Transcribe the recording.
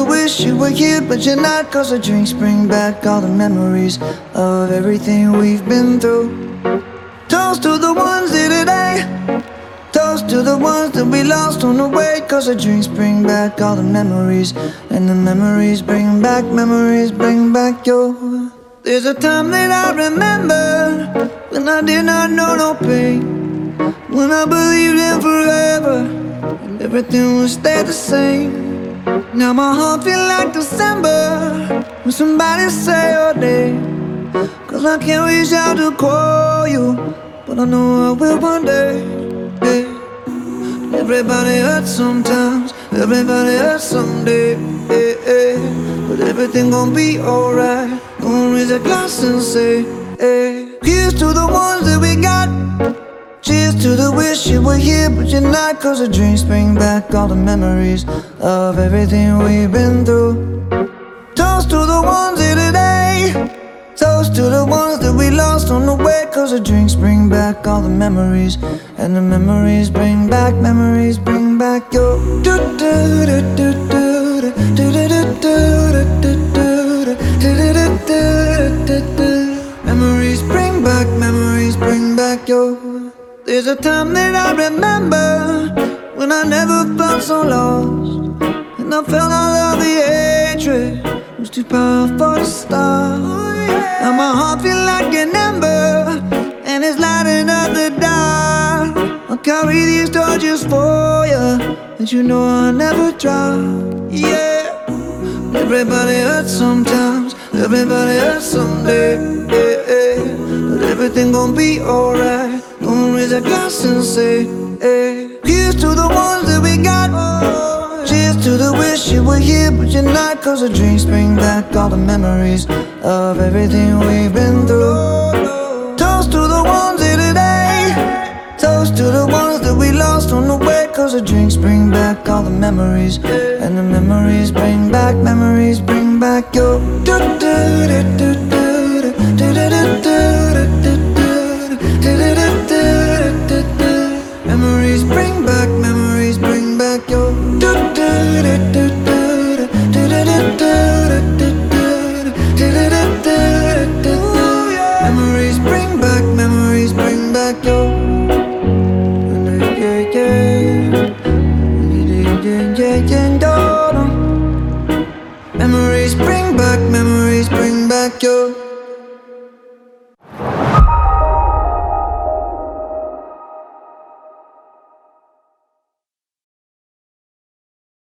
wish you were here, but you're not. Cause the drinks bring back all the memories of everything we've been through. Toast to the ones here today. Toast to the ones that we lost on the way. Cause the drinks bring back all the memories, and the memories bring back your. There's a time that I remember when I did not know no pain, when I believed in forever and everything would stay the same. Now my heart feel like December when somebody say your name. Cause I can't reach out to call you, but I know I will one day. Hey. Everybody hurts sometimes, everybody hurts someday. Hey, hey. But everything gon' be alright. Gonna raise a glass and say, hey. Here's to the ones that we got. Cheers to the wish you were here, but you're not. Cause the drinks bring back all the memories of everything we've been through. Toast to the ones here today. Toast to the ones that we lost on the way. Cause the drinks bring back all the memories, and the memories bring back your. Memories bring back your. There's a time that I remember when I never felt so lost, and I felt all of the hatred was too powerful to stop. Now my heart feel like an ember, and it's lighting up the dark. I'll carry these torches for you, and you know I'll never drop. Yeah. Everybody hurts sometimes, everybody hurts someday. Yeah, yeah. But everything gon' be alright. Gonna raise a glass and say, hey. Here's to the ones that we got. Cheers to the wish you were here, but you're not. Cause the drinks bring back all the memories of everything we've been through. Toast to the ones here today. Toast to the ones that we lost on the way. Cause the drinks bring back all the memories, and the memories bring back your. Memories bring back your. Memories bring back your. Memories bring back your.